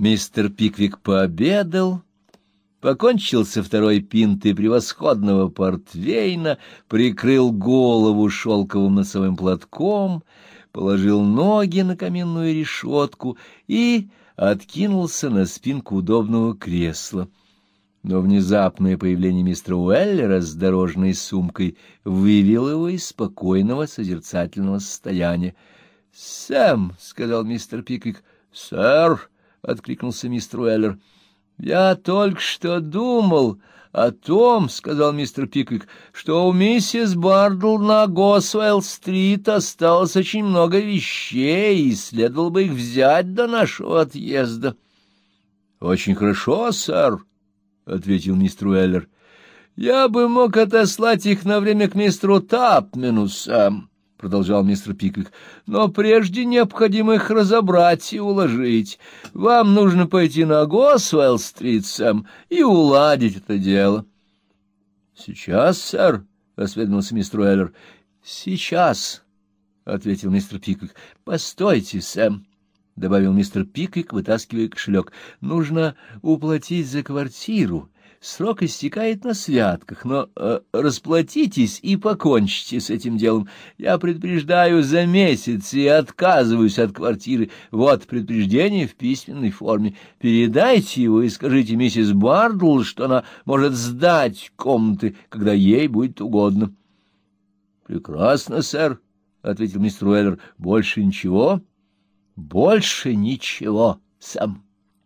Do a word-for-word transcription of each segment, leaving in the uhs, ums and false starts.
Мистер Пиквик пообедал, покончил со второй пинтой превосходного портвейна, прикрыл голову шелковым носовым платком, положил ноги на каминную решетку и откинулся на спинку удобного кресла. Но внезапное появление мистера Уэллера с дорожной сумкой вывело его из спокойного созерцательного состояния. — Сэм, — сказал мистер Пиквик. — Сэр, — откликнулся мистер Уэллер. — Я только что думал о том, — сказал мистер Пиквик, — что у миссис Бардл на Госуэлл-стрит осталось очень много вещей, и следовало бы их взять до нашего отъезда. — Очень хорошо, сэр, — ответил мистер Уэллер. — Я бы мог отослать их на время к мистеру Тапмену, Сэм, — продолжал мистер Пиквик, — но прежде необходимо их разобрать и уложить. Вам нужно пойти на Госуэлл-стрит, Сэм, и уладить это дело. — Сейчас, сэр, — осведомился мистер Уэллер. — Сейчас, — ответил мистер Пиквик. — Постойте, Сэм, — добавил мистер Пиквик, вытаскивая кошелек. — Нужно уплатить за квартиру. Срок истекает на святках, но э, расплатитесь и покончите с этим делом. Я предупреждаю за месяц и отказываюсь от квартиры. Вот предупреждение в письменной форме. Передайте его и скажите миссис Бардл, что она может сдать комнаты, когда ей будет угодно. — Прекрасно, сэр, — ответил мистер Уэллер. — Больше ничего? — Больше ничего, Сэм.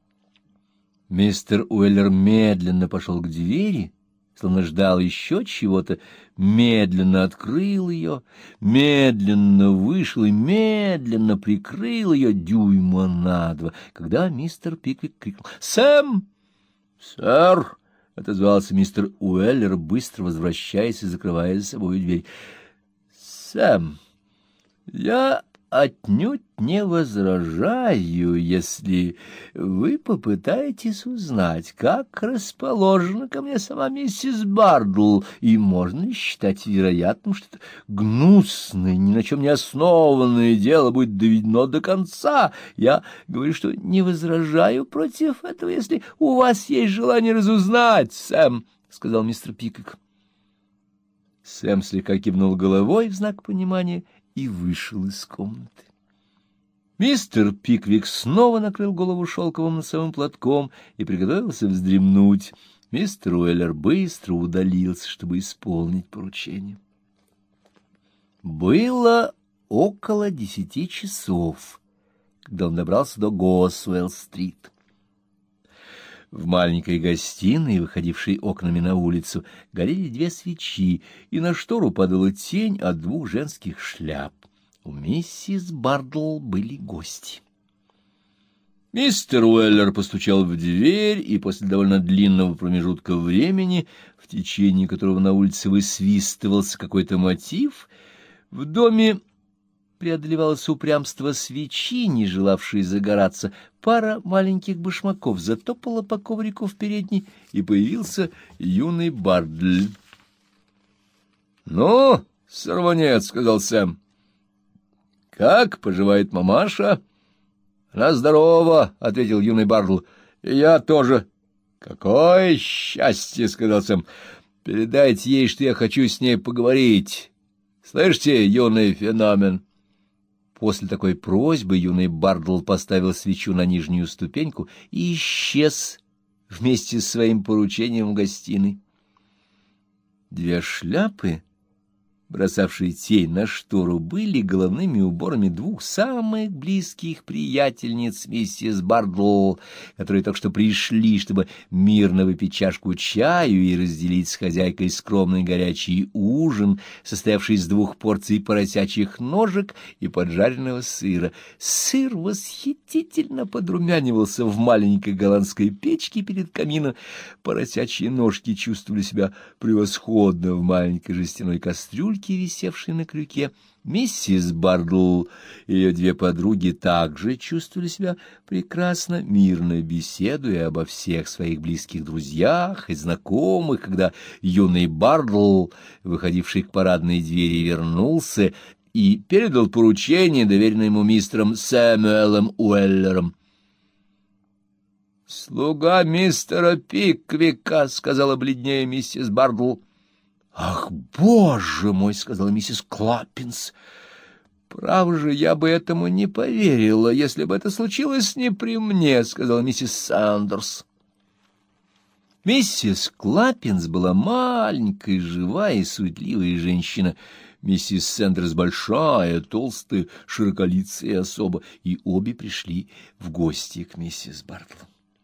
Мистер Уэллер медленно пошел к двери, словно ждал еще чего-то, медленно открыл ее, медленно вышел и медленно прикрыл ее дюйма на два, когда мистер Пиквик крикнул: «Сэм!» «Сэр!» — отозвался мистер Уэллер, быстро возвращаясь и закрывая за собой дверь. «Сэм, я отнюдь не возражаю, если вы попытаетесь узнать, как расположена ко мне сама миссис Бардл, и можно ли считать вероятным, что это гнусное, ни на чем не основанное дело будет доведено до конца. Я говорю, что не возражаю против этого, если у вас есть желание разузнать, Сэм», — сказал мистер Пиквик. Сэм слегка кивнул головой в знак понимания и вышел из комнаты. Мистер Пиквик снова накрыл голову шелковым носовым платком и приготовился вздремнуть. Мистер Уэллер быстро удалился, чтобы исполнить поручение. Было около десяти часов, когда он добрался до Госуэлл-стрит. В маленькой гостиной, выходившей окнами на улицу, горели две свечи, и на штору падала тень от двух женских шляп. У миссис Бардл были гости. Мистер Уэллер постучал в дверь, и после довольно длинного промежутка времени, в течение которого на улице высвистывался какой-то мотив, в доме преодолевалось упрямство свечи, не желавшей загораться. Пара маленьких башмаков затопала по коврику в передней, и появился юный Бардль. — Ну, сорванец, — сказал Сэм. — Как поживает мамаша? — Она здорова, — ответил юный Бардл. — И я тоже. — Какое счастье, — сказал Сэм. — Передайте ей, что я хочу с ней поговорить. Слышите, юный феномен? После такой просьбы юный Бардл поставил свечу на нижнюю ступеньку и исчез вместе с своим поручением в гостиной. Две шляпы, бросавшие тень на штору, были головными уборами двух самых близких приятельниц миссис Бардл, которые только что пришли, чтобы мирно выпить чашку чаю и разделить с хозяйкой скромный горячий ужин, состоявший из двух порций поросячьих ножек и поджаренного сыра. Сыр восхитительно подрумянивался в маленькой голландской печке перед камином. Поросячьи ножки чувствовали себя превосходно в маленькой жестяной кастрюльке, висевшей на крюке. Миссис Бардл и ее две подруги также чувствовали себя прекрасно, мирно беседуя обо всех своих близких друзьях и знакомых, когда юный Бардл, выходивший к парадной двери, вернулся и передал поручение, доверенное ему мистером Сэмюэлом Уэллером. — Слуга мистера Пиквика, — сказала бледнее миссис Бардл. — Ах, боже мой, — сказала миссис Клаппинс. — Право же, я бы этому не поверила, если бы это случилось не при мне, — сказала миссис Сандерс. Миссис Клаппинс была маленькая, живая и суетливая женщина. Миссис Сэндерс большая, толстая, широколицая особа, и обе пришли в гости к миссис Бардл.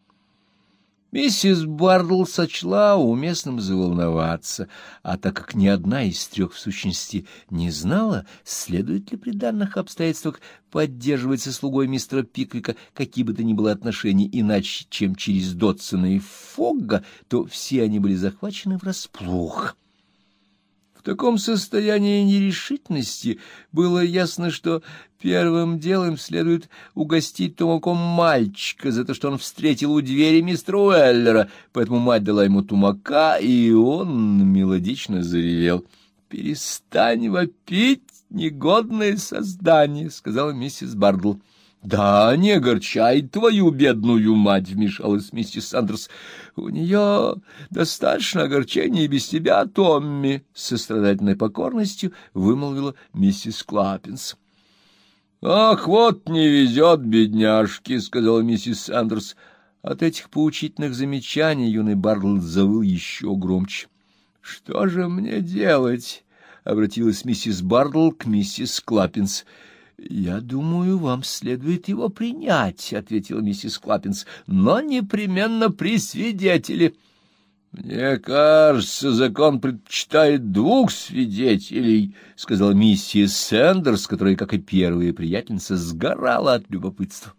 Миссис Бардл сочла уместным заволноваться, а так как ни одна из трех в сущности не знала, следует ли при данных обстоятельствах поддерживать со слугой мистера Пиквика какие бы то ни было отношения иначе, чем через Дотсона и Фогга, то все они были захвачены врасплох. В таком состоянии нерешительности было ясно, что первым делом следует угостить тумаком мальчика за то, что он встретил у двери мистера Уэллера, поэтому мать дала ему тумака, и он мелодично заревел. — Перестань вопить, негодное создание, — сказала миссис Бардл. — Да, не огорчай твою бедную мать, — вмешалась миссис Сандерс. — У нее достаточно огорчения и без тебя, Томми, — с сострадательной покорностью вымолвила миссис Клаппинс. — Ах, вот не везет бедняжке, — сказала миссис Сандерс. От этих поучительных замечаний юный Бардл завыл еще громче. — Что же мне делать? — обратилась миссис Бардл к миссис Клаппинс. — Я думаю, вам следует его принять, — ответила миссис Клаппинс, — но непременно при свидетеле. — Мне кажется, закон предпочитает двух свидетелей, — сказала миссис Сэндерс, которая, как и первая приятельница, сгорала от любопытства.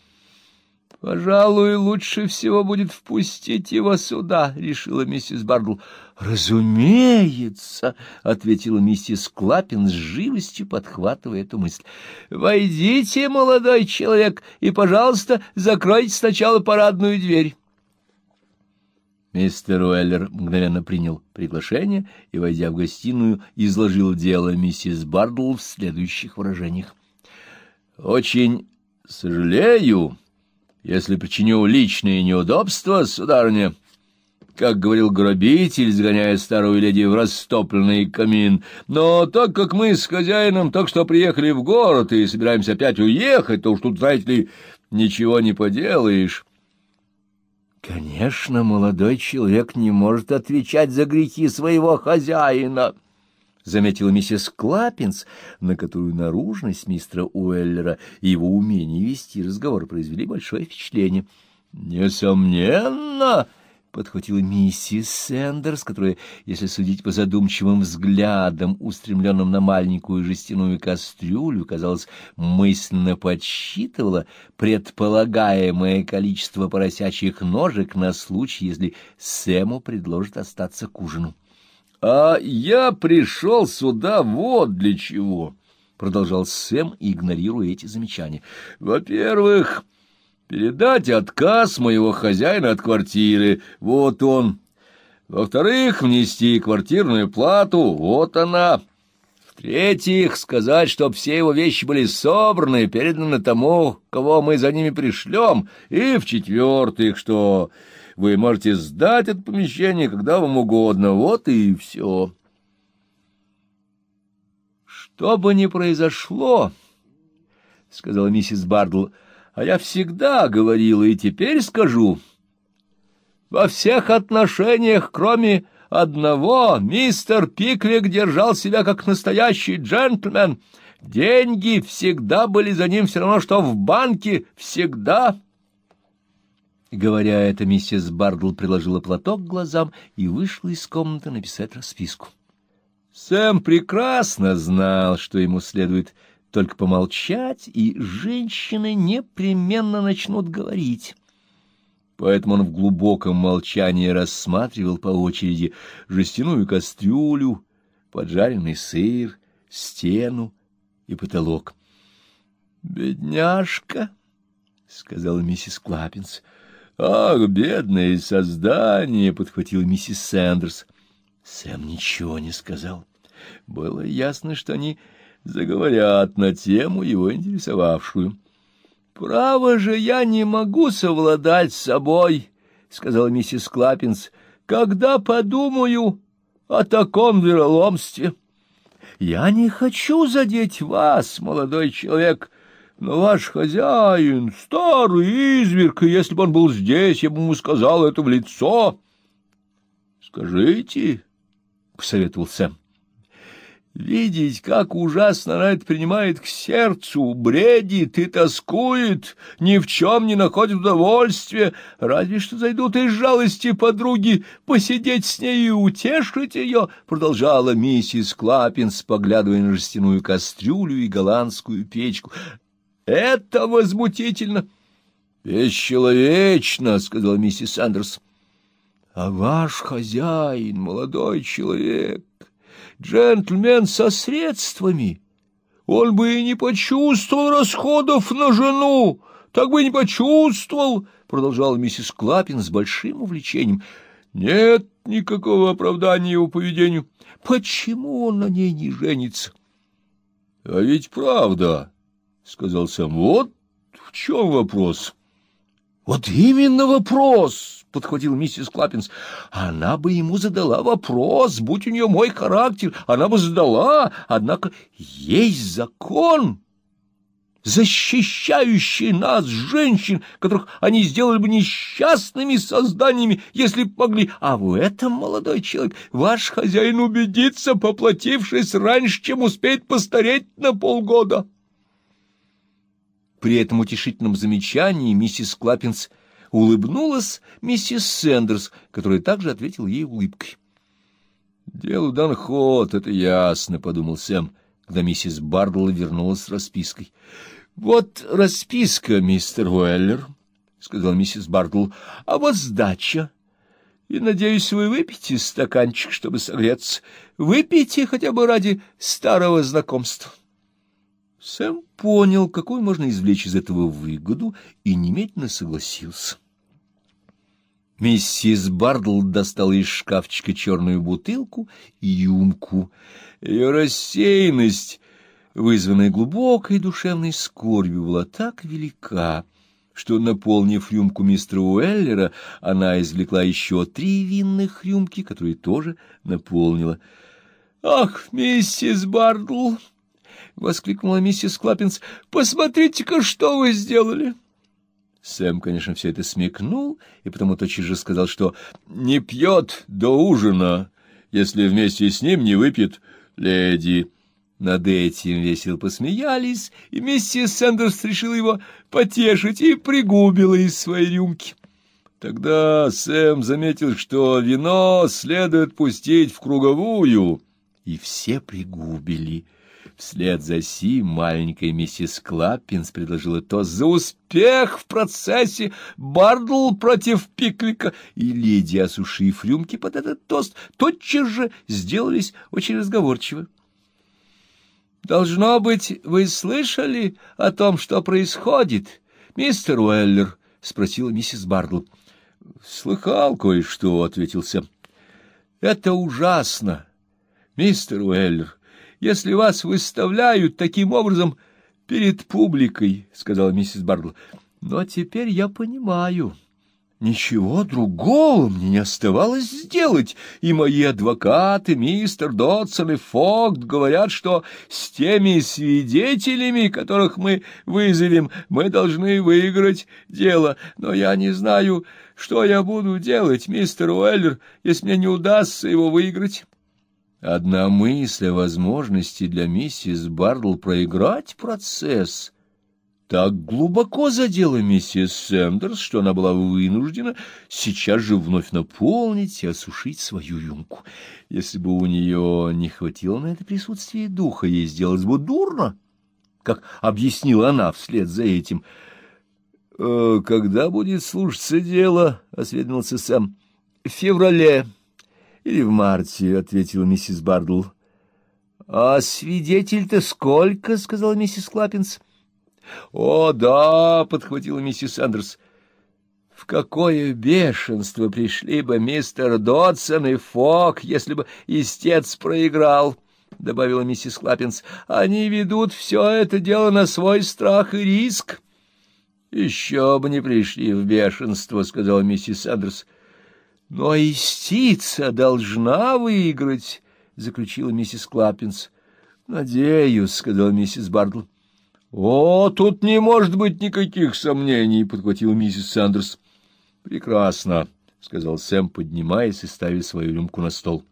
— Пожалуй, лучше всего будет впустить его сюда, — решила миссис Бардл. — Разумеется, — ответила миссис Клаппин с живостью, подхватывая эту мысль. — Войдите, молодой человек, и, пожалуйста, закройте сначала парадную дверь. Мистер Уэллер мгновенно принял приглашение и, войдя в гостиную, изложил дело миссис Бардл в следующих выражениях. — Очень сожалею, если причиню личные неудобства, сударыня, как говорил грабитель, сгоняя старую леди в растопленный камин. Но так как мы с хозяином только что приехали в город и собираемся опять уехать, то уж тут, знаете ли, ничего не поделаешь. — Конечно, молодой человек не может отвечать за грехи своего хозяина, — заметила миссис Клаппинс, на которую наружность мистера Уэллера и его умение вести разговор произвели большое впечатление. — Несомненно, — подхватила миссис Сэндерс, которая, если судить по задумчивым взглядам, устремленным на маленькую жестяную кастрюлю, казалось, мысленно подсчитывала предполагаемое количество поросячьих ножек на случай, если Сэму предложат остаться к ужину. — А я пришел сюда вот для чего, — продолжал Сэм, игнорируя эти замечания. — Во-первых, передать отказ моего хозяина от квартиры, вот он. Во-вторых, внести квартирную плату, вот она. В-третьих, сказать, чтоб все его вещи были собраны, переданы тому, кого мы за ними пришлем. И в-четвертых, что вы можете сдать это помещение, когда вам угодно. Вот и все. — Что бы ни произошло, — сказала миссис Бардл, — а я всегда говорила и теперь скажу, во всех отношениях, кроме одного, мистер Пиквик держал себя как настоящий джентльмен. Деньги всегда были за ним все равно, что в банке, всегда. Говоря это, миссис Бардл приложила платок к глазам и вышла из комнаты написать расписку. Сэм прекрасно знал, что ему следует только помолчать, и женщины непременно начнут говорить. Поэтому он в глубоком молчании рассматривал по очереди жестяную кастрюлю, поджаренный сыр, стену и потолок. — Бедняжка, — сказала миссис Клаппинс. — Ах, бедное создание, — подхватила миссис Сэндерс. Сэм ничего не сказал. Было ясно, что они заговорят на тему, его интересовавшую. — Право же, я не могу совладать с собой, — сказала миссис Клаппинс, — когда подумаю о таком вероломстве. Я не хочу задеть вас, молодой человек, но ваш хозяин — старый изверг, и если бы он был здесь, я бы ему сказал это в лицо. — Скажите, — посоветовал Сэм. Видеть, как ужасно она это принимает к сердцу, бредит и тоскует, ни в чем не находит удовольствия, разве что зайдут из жалости подруги посидеть с ней и утешить ее, продолжала миссис Клаппинс, поглядывая на жестяную кастрюлю и голландскую печку. Это возмутительно. — Бесчеловечно, — сказала миссис Андерс. — А ваш хозяин, молодой человек, джентльмен со средствами, он бы и не почувствовал расходов на жену, так бы и не почувствовал, — продолжала миссис Клаппинс с большим увлечением. — Нет никакого оправдания его поведению. Почему он на ней не женится? — А ведь правда, — сказал Сэм, — вот в чем вопрос. — Вот именно вопрос, — подхватила миссис Клаппинс. — Она бы ему задала вопрос, будь у нее мой характер, она бы задала, однако есть закон, защищающий нас, женщин, которых они сделали бы несчастными созданиями, если б могли. А в этом, молодой человек, ваш хозяин убедится, поплатившись раньше, чем успеет постареть на полгода. При этом утешительном замечании миссис Клаппинс улыбнулась миссис Сэндерс, которая также ответила ей улыбкой. — Делу дан ход, это ясно, — подумал Сэм, когда миссис Бардл вернулась с распиской. — Вот расписка, мистер Уэллер, — сказал миссис Бардл, — а вот сдача. И, надеюсь, вы выпьете стаканчик, чтобы согреться. Выпейте хотя бы ради старого знакомства. Сэм понял, какую можно извлечь из этого выгоду, и немедленно согласился. Миссис Бардл достала из шкафчика черную бутылку и рюмку. Ее рассеянность, вызванная глубокой душевной скорбью, была так велика, что, наполнив рюмку мистера Уэллера, она извлекла еще три винных рюмки, которые тоже наполнила. — Ах, миссис Бардл! — воскликнула миссис Клаппинс. — Посмотрите-ка, что вы сделали! Сэм, конечно, все это смекнул, и потому тотчас же сказал, что не пьет до ужина, если вместе с ним не выпьет леди. Над этим весело посмеялись, и миссис Сэндерс решила его потешить и пригубила из своей рюмки. Тогда Сэм заметил, что вино следует пустить в круговую, и все пригубили. Вслед за сим маленькая миссис Клаппинс предложила тост за успех в процессе Бардл против Пиквика, и леди, осушив рюмки под этот тост, тотчас же сделались очень разговорчивы. — Должно быть, вы слышали о том, что происходит, мистер Уэллер? — спросила миссис Бардл. — Слыхал кое-что, — ответил Сэм. — Это ужасно, мистер Уэллер. Если вас выставляют таким образом перед публикой, — сказала миссис Бардл. — Но теперь я понимаю. Ничего другого мне не оставалось сделать, и мои адвокаты, мистер Додсон и Фогт, говорят, что с теми свидетелями, которых мы вызовем, мы должны выиграть дело. Но я не знаю, что я буду делать, мистер Уэллер, если мне не удастся его выиграть. Одна мысль о возможности для миссис Бардл проиграть процесс так глубоко задела миссис Сэндерс, что она была вынуждена сейчас же вновь наполнить и осушить свою рюмку. Если бы у нее не хватило на это присутствие духа, ей сделалось бы дурно, как объяснила она вслед за этим. «Э, — Когда будет слушаться дело? — осведомился Сэм. — В феврале или в марте, — ответила миссис Бардл. — А свидетель-то сколько? — сказала миссис Клаппинс. — О, да, — подхватила миссис Андерс. — В какое бешенство пришли бы мистер Додсон и Фок, если бы истец проиграл, — добавила миссис Клаппинс. — Они ведут все это дело на свой страх и риск. — Еще бы не пришли в бешенство, — сказала миссис Андерс. — Но истица должна выиграть, — заключила миссис Клаппинс. — Надеюсь, — сказала миссис Бардл. — О, тут не может быть никаких сомнений, — подхватила миссис Сандерс. — Прекрасно, — сказал Сэм, поднимаясь и ставя свою рюмку на стол.